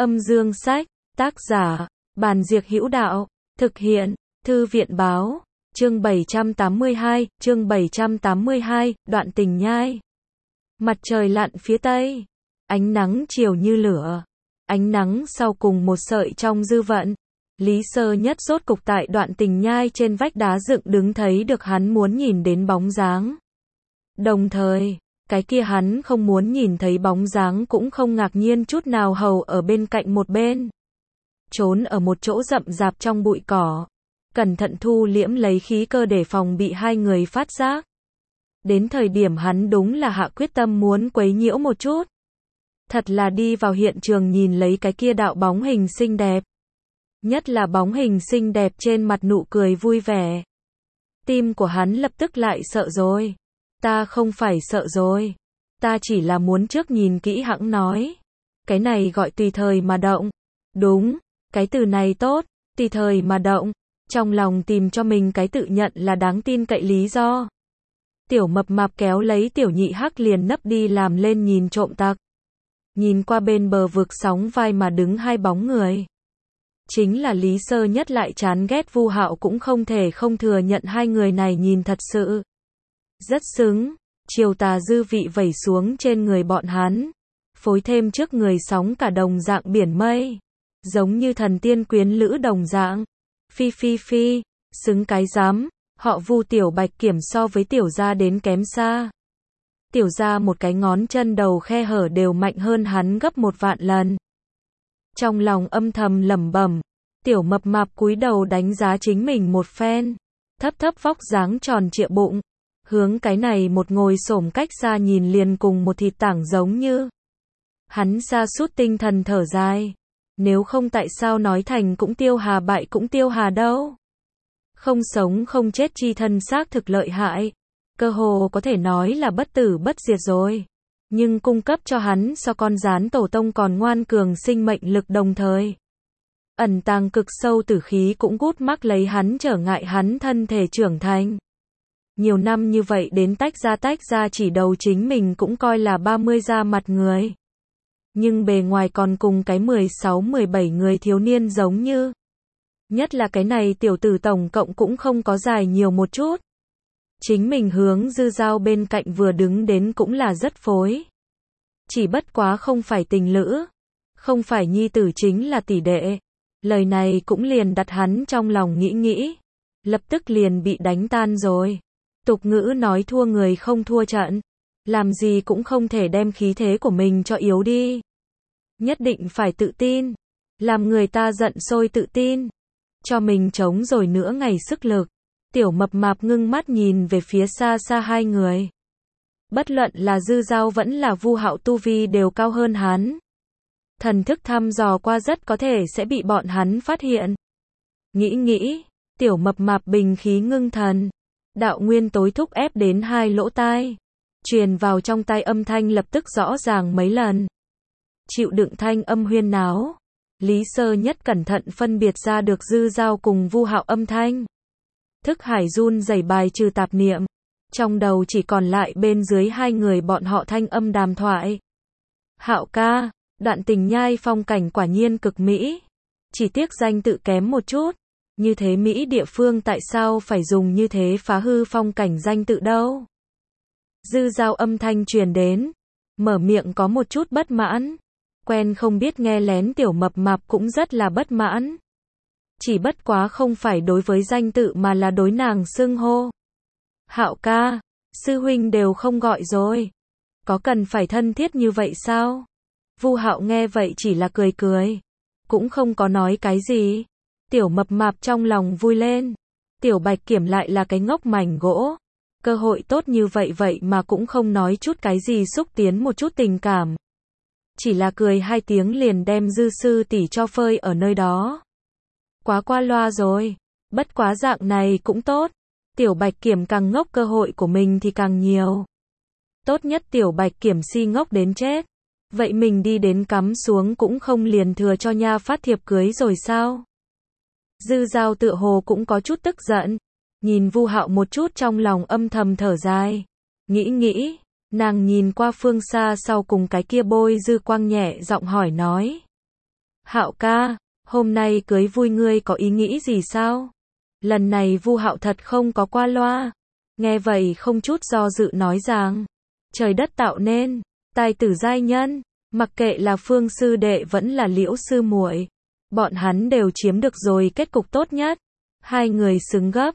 Âm dương sách, tác giả, Bàn Diệc Hữu Đạo, thực hiện, Thư viện báo, chương 782, đoạn tình nhai. Mặt trời lặn phía tây, ánh nắng chiều như lửa, ánh nắng sau cùng một sợi trong dư vận. Lý Sơ Nhất rốt cục tại đoạn tình nhai trên vách đá dựng đứng thấy được hắn muốn nhìn đến bóng dáng. Đồng thời, cái kia hắn không muốn nhìn thấy bóng dáng cũng không ngạc nhiên chút nào hầu ở bên cạnh một bên. Trốn ở một chỗ rậm rạp trong bụi cỏ, cẩn thận thu liễm lấy khí cơ để phòng bị hai người phát giác. Đến thời điểm hắn đúng là hạ quyết tâm muốn quấy nhiễu một chút. Thật là đi vào hiện trường nhìn lấy cái kia đạo bóng hình xinh đẹp. Nhất là bóng hình xinh đẹp trên mặt nụ cười vui vẻ. Tim của hắn lập tức lại sợ rồi. Ta không phải sợ rồi. Ta chỉ là muốn trước nhìn kỹ hẵng nói. Cái này gọi tùy thời mà động. Đúng, cái từ này tốt, tùy thời mà động. Trong lòng tìm cho mình cái tự nhận là đáng tin cậy lý do. Tiểu mập mạp kéo lấy tiểu nhị hắc liền nấp đi làm lên nhìn trộm tặc. Nhìn qua bên bờ vực sóng vai mà đứng hai bóng người. Chính là Lý Sơ Nhất lại chán ghét Vu Hạo cũng không thể không thừa nhận hai người này nhìn thật sự rất xứng, chiều tà dư vị vẩy xuống trên người bọn hắn, phối thêm trước người sóng cả đồng dạng biển mây, giống như thần tiên quyến lữ đồng dạng. Phi phi phi, xứng cái dám, họ Vu tiểu Bạch Kiểm so với tiểu gia đến kém xa. Tiểu gia một cái ngón chân đầu khe hở đều mạnh hơn hắn gấp 1.000.000 lần. Trong lòng âm thầm lẩm bẩm, tiểu mập mạp cúi đầu đánh giá chính mình một phen, thấp thấp vóc dáng tròn trịa bụng, hướng cái này một ngồi xổm cách xa nhìn liền cùng một thịt tảng giống như. Hắn sa sút tinh thần thở dài, nếu không tại sao nói thành cũng tiêu hà bại cũng tiêu hà đâu. Không sống không chết chi thân xác thực lợi hại, cơ hồ có thể nói là bất tử bất diệt rồi. Nhưng cung cấp cho hắn so con gián tổ tông còn ngoan cường sinh mệnh lực đồng thời. Ẩn tàng cực sâu tử khí cũng gút mắc lấy hắn trở ngại hắn thân thể trưởng thành. Nhiều năm như vậy đến tách ra chỉ đầu chính mình cũng coi là 30 ra mặt người. Nhưng bề ngoài còn cùng cái 16-17 người thiếu niên giống như. Nhất là cái này tiểu tử tổng cộng cũng không có dài nhiều một chút. Chính mình hướng Dư Dao bên cạnh vừa đứng đến cũng là rất phối. Chỉ bất quá không phải tình lữ, không phải nhi tử chính là tỷ đệ. Lời này cũng liền đặt hắn trong lòng nghĩ, lập tức liền bị đánh tan rồi. Tục ngữ nói thua người không thua trận, làm gì cũng không thể đem khí thế của mình cho yếu đi. Nhất định phải tự tin, làm người ta giận sôi tự tin, cho mình chống rồi nữa ngày sức lực. Tiểu mập mạp ngưng mắt nhìn về phía xa xa hai người. Bất luận là Dư Dao vẫn là Vu Hạo tu vi đều cao hơn hắn. Thần thức thăm dò qua rất có thể sẽ bị bọn hắn phát hiện. Nghĩ, tiểu mập mạp bình khí ngưng thần. Đạo nguyên tối thúc ép đến hai lỗ tai. Truyền vào trong tai âm thanh lập tức rõ ràng mấy lần. Chịu đựng thanh âm huyên náo. Lý Sơ Nhất cẩn thận phân biệt ra được Dư Dao cùng Vu Hạo âm thanh. Thức hải run rẩy bài trừ tạp niệm. Trong đầu chỉ còn lại bên dưới hai người bọn họ thanh âm đàm thoại. Hạo ca, đoạn tình nhai phong cảnh quả nhiên cực mỹ. Chỉ tiếc danh tự kém một chút. Như thế Mỹ địa phương tại sao phải dùng như thế phá hư phong cảnh danh tự đâu. Dư Dao âm thanh truyền đến. Mở miệng có một chút bất mãn. Quen không biết nghe lén tiểu mập mạp cũng rất là bất mãn. Chỉ bất quá không phải đối với danh tự mà là đối nàng xưng hô. Hạo ca, sư huynh đều không gọi rồi. Có cần phải thân thiết như vậy sao? Vu Hạo nghe vậy chỉ là cười. Cũng không có nói cái gì. Tiểu mập mạp trong lòng vui lên. Tiểu Bạch Kiểm lại là cái ngốc mảnh gỗ. Cơ hội tốt như vậy mà cũng không nói chút cái gì xúc tiến một chút tình cảm. Chỉ là cười hai tiếng liền đem Dư sư tỷ cho phơi ở nơi đó. Quá qua loa rồi. Bất quá dạng này cũng tốt. Tiểu Bạch Kiểm càng ngốc cơ hội của mình thì càng nhiều. Tốt nhất Tiểu Bạch Kiểm si ngốc đến chết. Vậy mình đi đến cắm xuống cũng không liền thừa cho nha phát thiệp cưới rồi sao? Dư Dao tựa hồ cũng có chút tức giận. Nhìn Vu Hạo một chút trong lòng âm thầm thở dài. Nghĩ, nàng nhìn qua phương xa sau cùng cái kia bôi dư quang nhẹ giọng hỏi nói. Hạo ca, hôm nay cưới vui ngươi có ý nghĩ gì sao? Lần này Vu Hạo thật không có qua loa. Nghe vậy không chút do dự nói rằng, trời đất tạo nên, tài tử giai nhân, mặc kệ là Phương sư đệ vẫn là Liễu sư muội, bọn hắn đều chiếm được rồi kết cục tốt nhất. Hai người xứng gấp,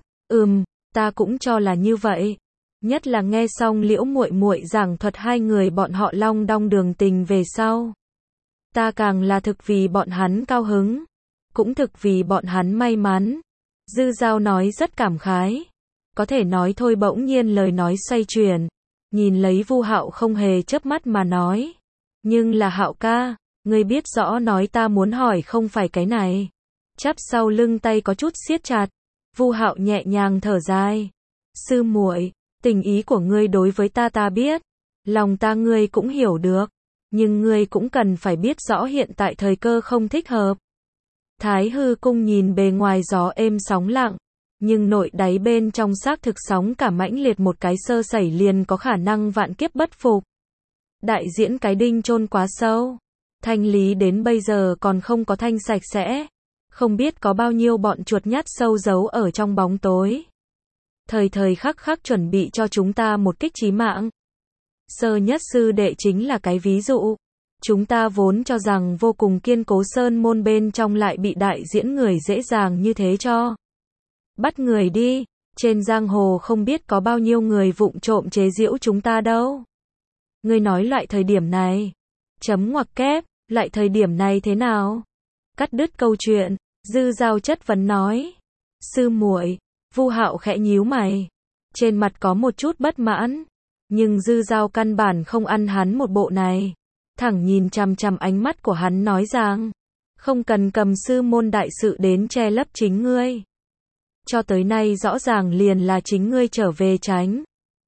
ta cũng cho là như vậy. Nhất là nghe xong Liễu muội muội giảng thuật hai người bọn họ long đong đường tình về sau. Ta càng là thực vì bọn hắn cao hứng, cũng thực vì bọn hắn may mắn. Dư Dao nói rất cảm khái. Có thể nói thôi bỗng nhiên lời nói xoay chuyển. Nhìn lấy Vu Hạo không hề chớp mắt mà nói. Nhưng là Hạo ca, ngươi biết rõ nói ta muốn hỏi không phải cái này. Chắp sau lưng tay có chút siết chặt. Vu Hạo nhẹ nhàng thở dài. Sư muội, tình ý của ngươi đối với ta biết. Lòng ta ngươi cũng hiểu được. Nhưng ngươi cũng cần phải biết rõ hiện tại thời cơ không thích hợp. Thái hư cung nhìn bề ngoài gió êm sóng lặng, nhưng nội đáy bên trong xác thực sóng cả mãnh liệt, một cái sơ sẩy liền có khả năng vạn kiếp bất phục. Đại diễn cái đinh chôn quá sâu, thanh lý đến bây giờ còn không có thanh sạch sẽ, không biết có bao nhiêu bọn chuột nhắt sâu giấu ở trong bóng tối. Thời thời khắc khắc chuẩn bị cho chúng ta một kích chí mạng. Sơ nhất sư đệ chính là cái ví dụ. Chúng ta vốn cho rằng vô cùng kiên cố sơn môn bên trong lại bị đại diễn người dễ dàng như thế cho bắt người đi. Trên giang hồ không biết có bao nhiêu người vụng trộm chế giễu chúng ta đâu. Ngươi nói loại thời điểm này, chấm ngoặc kép, lại thời điểm này thế nào? Cắt đứt câu chuyện, Dư Dao chất vấn nói. Sư muội, Vu Hạo khẽ nhíu mày, trên mặt có một chút bất mãn, nhưng Dư Dao căn bản không ăn hắn một bộ này. Thẳng nhìn chằm chằm ánh mắt của hắn nói rằng, không cần cầm sư môn đại sự đến che lấp chính ngươi. Cho tới nay rõ ràng liền là chính ngươi trở về tránh.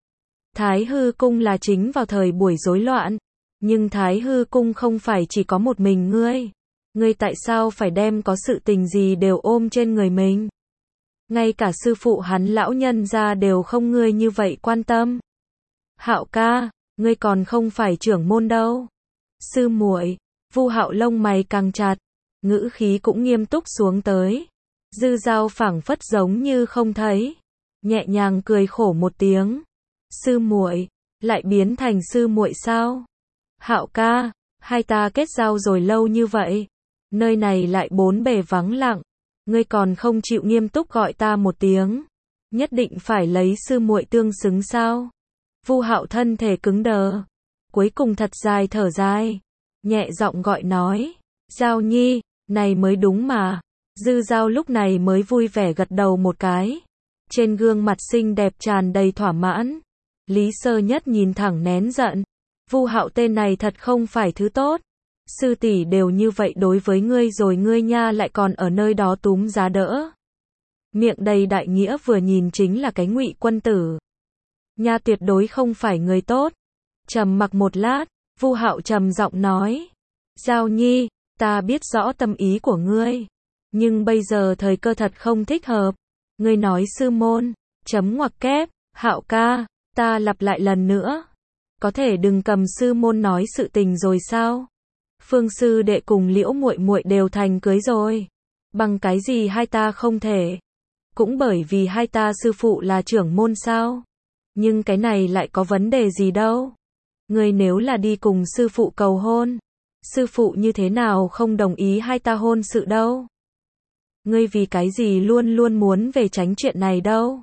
Thái hư cung là chính vào thời buổi rối loạn, nhưng Thái hư cung không phải chỉ có một mình ngươi. Ngươi tại sao phải đem có sự tình gì đều ôm trên người mình? Ngay cả sư phụ hắn lão nhân gia đều không ngươi như vậy quan tâm. Hạo ca, ngươi còn không phải trưởng môn đâu. Sư muội, Vu Hạo lông mày càng chặt, ngữ khí cũng nghiêm túc xuống tới. Dư Dao phảng phất giống như không thấy, nhẹ nhàng cười khổ một tiếng. Sư muội, lại biến thành sư muội sao? Hạo ca, hai ta kết giao rồi lâu như vậy, nơi này lại bốn bề vắng lặng, ngươi còn không chịu nghiêm túc gọi ta một tiếng, nhất định phải lấy sư muội tương xứng sao? Vu Hạo thân thể cứng đờ, cuối cùng thật dài thở dài, nhẹ giọng gọi nói, Dao nhi, này mới đúng mà. Dư Dao lúc này mới vui vẻ gật đầu một cái, trên gương mặt xinh đẹp tràn đầy thỏa mãn. Lý Sơ Nhất nhìn thẳng nén giận, Vu Hạo tên này thật không phải thứ tốt, sư tỷ đều như vậy đối với ngươi rồi ngươi nha lại còn ở nơi đó túm giá đỡ. Miệng đầy đại nghĩa vừa nhìn chính là cái ngụy quân tử. Nha tuyệt đối không phải người tốt. Trầm mặc một lát, Vu Hạo trầm giọng nói, Dao nhi, ta biết rõ tâm ý của ngươi, nhưng bây giờ thời cơ thật không thích hợp. Ngươi nói sư môn, chấm ngoặc kép, Hạo ca, ta lặp lại lần nữa, có thể đừng cầm sư môn nói sự tình rồi sao? Phương sư đệ cùng Liễu muội muội đều thành cưới rồi, bằng cái gì hai ta không thể? Cũng bởi vì hai ta sư phụ là trưởng môn sao? Nhưng cái này lại có vấn đề gì đâu? Ngươi nếu là đi cùng sư phụ cầu hôn, sư phụ như thế nào không đồng ý hai ta hôn sự đâu? Ngươi vì cái gì luôn luôn muốn về tránh chuyện này đâu?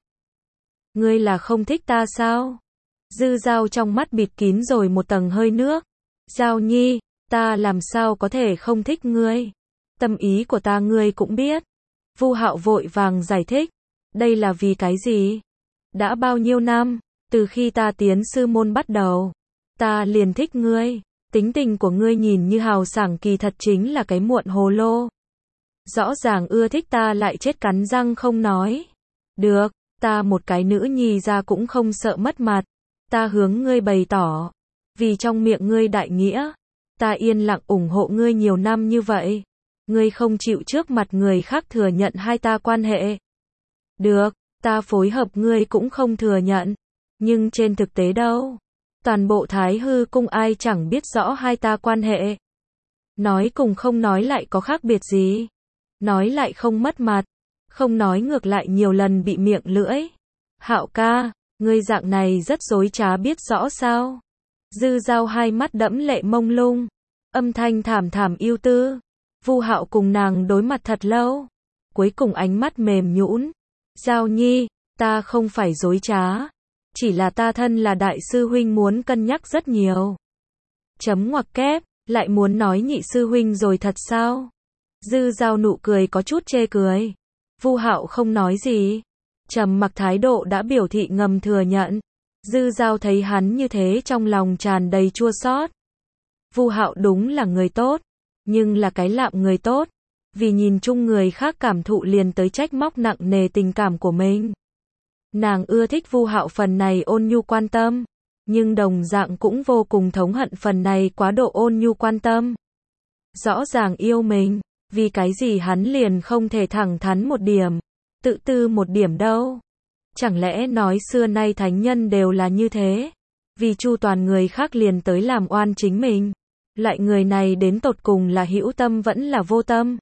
Ngươi là không thích ta sao? Dư Dao trong mắt bịt kín rồi một tầng hơi nước. Dao nhi, ta làm sao có thể không thích ngươi? Tâm ý của ta ngươi cũng biết. Vu Hạo vội vàng giải thích. Đây là vì cái gì? Đã bao nhiêu năm, từ khi ta tiến sư môn bắt đầu, ta liền thích ngươi. Tính tình của ngươi nhìn như hào sảng kỳ thật chính là cái muộn hồ lô. Rõ ràng ưa thích ta lại chết cắn răng không nói. Được, ta một cái nữ nhi ra cũng không sợ mất mặt. Ta hướng ngươi bày tỏ. Vì trong miệng ngươi đại nghĩa, ta yên lặng ủng hộ ngươi nhiều năm như vậy. Ngươi không chịu trước mặt người khác thừa nhận hai ta quan hệ. Được, ta phối hợp ngươi cũng không thừa nhận. Nhưng trên thực tế đâu? Toàn bộ Thái hư cung ai chẳng biết rõ hai ta quan hệ. Nói cùng không nói lại có khác biệt gì? Nói lại không mất mặt, không nói ngược lại nhiều lần bị miệng lưỡi. Hạo ca, ngươi dạng này rất dối trá biết rõ sao? Dư Dao hai mắt đẫm lệ mông lung, âm thanh thảm thảm yêu tư. Vu Hạo cùng nàng đối mặt thật lâu, cuối cùng ánh mắt mềm nhũn. Giao Nhi, ta không phải dối trá, chỉ là ta thân là đại sư huynh muốn cân nhắc rất nhiều. Chấm ngoặc kép, lại muốn nói nhị sư huynh rồi thật sao? Dư Dao nụ cười có chút chê cười. Vu Hạo không nói gì, trầm mặc thái độ đã biểu thị ngầm thừa nhận. Dư Dao thấy hắn như thế trong lòng tràn đầy chua xót. Vu Hạo đúng là người tốt, nhưng là cái lạm người tốt, vì nhìn chung người khác cảm thụ liền tới trách móc nặng nề tình cảm của mình. Nàng ưa thích Vu Hạo phần này ôn nhu quan tâm, nhưng đồng dạng cũng vô cùng thống hận phần này quá độ ôn nhu quan tâm. Rõ ràng yêu mình, vì cái gì hắn liền không thể thẳng thắn một điểm, tự tư một điểm đâu? Chẳng lẽ nói xưa nay thánh nhân đều là như thế, vì chu toàn người khác liền tới làm oan chính mình? Loại người này đến tột cùng là hữu tâm vẫn là vô tâm,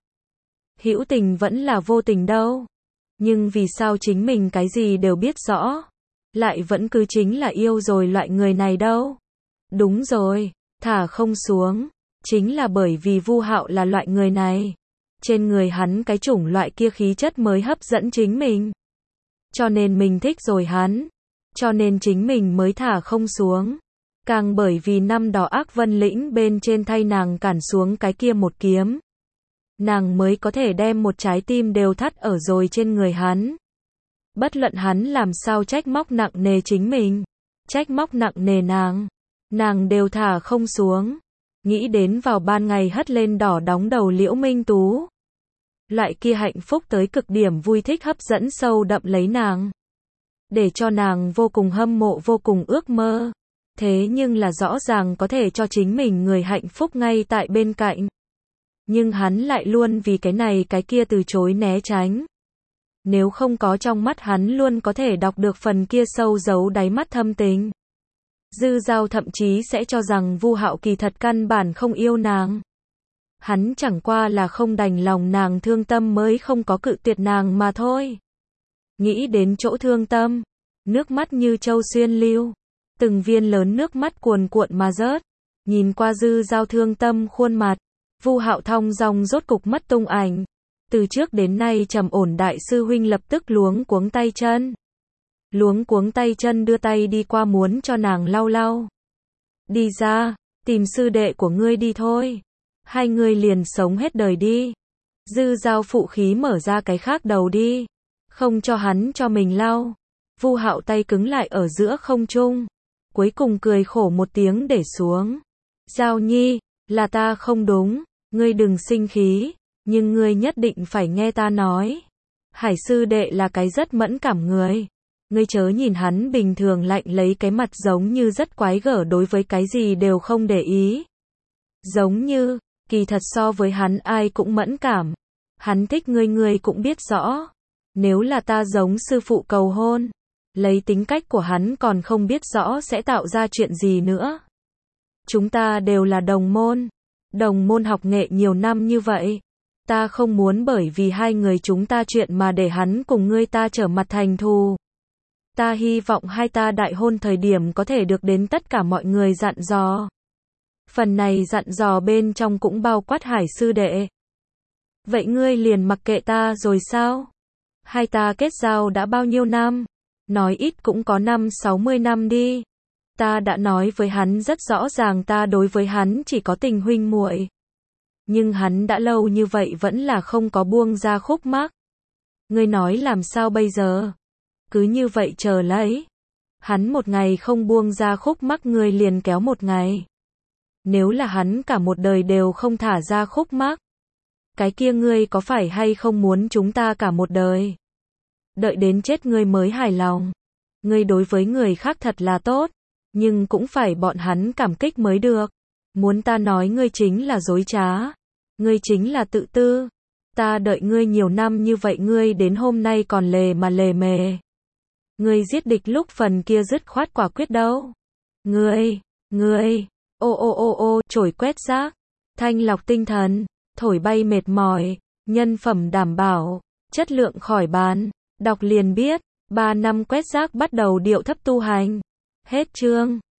hữu tình vẫn là vô tình đâu? Nhưng vì sao chính mình cái gì đều biết rõ, lại vẫn cứ chính là yêu rồi loại người này đâu? Đúng rồi, thả không xuống, chính là bởi vì Vu Hạo là loại người này. Trên người hắn cái chủng loại kia khí chất mới hấp dẫn chính mình. Cho nên mình thích rồi hắn. Cho nên chính mình mới thả không xuống. Càng bởi vì năm đó Ác Vân Lĩnh bên trên thay nàng cản xuống cái kia một kiếm. Nàng mới có thể đem một trái tim đều thắt ở rồi trên người hắn. Bất luận hắn làm sao trách móc nặng nề chính mình, trách móc nặng nề nàng đều thả không xuống. Nghĩ đến vào ban ngày hất lên đỏ đóng đầu Liễu Minh Tú. Loại kia hạnh phúc tới cực điểm vui thích hấp dẫn sâu đậm lấy nàng. Để cho nàng vô cùng hâm mộ vô cùng ước mơ. Thế nhưng là rõ ràng có thể cho chính mình người hạnh phúc ngay tại bên cạnh. Nhưng hắn lại luôn vì cái này cái kia từ chối né tránh. Nếu không có trong mắt hắn luôn có thể đọc được phần kia sâu giấu đáy mắt thâm tình. Dư Dao thậm chí sẽ cho rằng Vu Hạo kỳ thật căn bản không yêu nàng. Hắn chẳng qua là không đành lòng nàng thương tâm mới không có cự tuyệt nàng mà thôi. Nghĩ đến chỗ thương tâm, nước mắt như châu xuyên lưu, từng viên lớn nước mắt cuồn cuộn mà rớt. Nhìn qua Dư Dao thương tâm khuôn mặt, Vu Hạo thong dong rốt cục mất tung ảnh. Từ trước đến nay trầm ổn đại sư huynh lập tức luống cuống tay chân. Luống cuống tay chân đưa tay đi qua muốn cho nàng lau lau. Đi ra, tìm sư đệ của ngươi đi thôi. Hai người liền sống hết đời đi. Dư Dao phụ khí mở ra cái khác đầu đi. Không cho hắn cho mình lau. Vu Hạo tay cứng lại ở giữa không trung. Cuối cùng cười khổ một tiếng để xuống. Giao Nhi, là ta không đúng. Ngươi đừng sinh khí. Nhưng ngươi nhất định phải nghe ta nói. Hải sư đệ là cái rất mẫn cảm người. Ngươi chớ nhìn hắn bình thường lạnh lấy cái mặt giống như rất quái gở đối với cái gì đều không để ý. Giống như, kỳ thật so với hắn ai cũng mẫn cảm. Hắn thích ngươi cũng biết rõ. Nếu là ta giống sư phụ cầu hôn, lấy tính cách của hắn còn không biết rõ sẽ tạo ra chuyện gì nữa. Chúng ta đều là đồng môn học nghệ nhiều năm như vậy. Ta không muốn bởi vì hai người chúng ta chuyện mà để hắn cùng ngươi ta trở mặt thành thù. Ta hy vọng hai ta đại hôn thời điểm có thể được đến tất cả mọi người dặn dò. Phần này dặn dò bên trong cũng bao quát Hải sư đệ. Vậy ngươi liền mặc kệ ta rồi sao? Hai ta kết giao đã bao nhiêu năm? Nói ít cũng có 50-60 năm đi. Ta đã nói với hắn rất rõ ràng ta đối với hắn chỉ có tình huynh muội. Nhưng hắn đã lâu như vậy vẫn là không có buông ra khúc mắc. Ngươi nói làm sao bây giờ? Cứ như vậy chờ lấy. Hắn một ngày không buông ra khúc mắc ngươi liền kéo một ngày. Nếu là hắn cả một đời đều không thả ra khúc mắc, cái kia ngươi có phải hay không muốn chúng ta cả một đời? Đợi đến chết ngươi mới hài lòng. Ngươi đối với người khác thật là tốt, nhưng cũng phải bọn hắn cảm kích mới được. Muốn ta nói ngươi chính là dối trá. Ngươi chính là tự tư. Ta đợi ngươi nhiều năm như vậy ngươi đến hôm nay còn lề mà lề mề. Ngươi giết địch lúc phần kia dứt khoát quả quyết đâu. Ngươi, chổi quét rác. thanh lọc tinh thần, thổi bay mệt mỏi, nhân phẩm đảm bảo, chất lượng khỏi bàn. Đọc liền biết, 3 năm quét rác bắt đầu điệu thấp tu hành. Hết chương.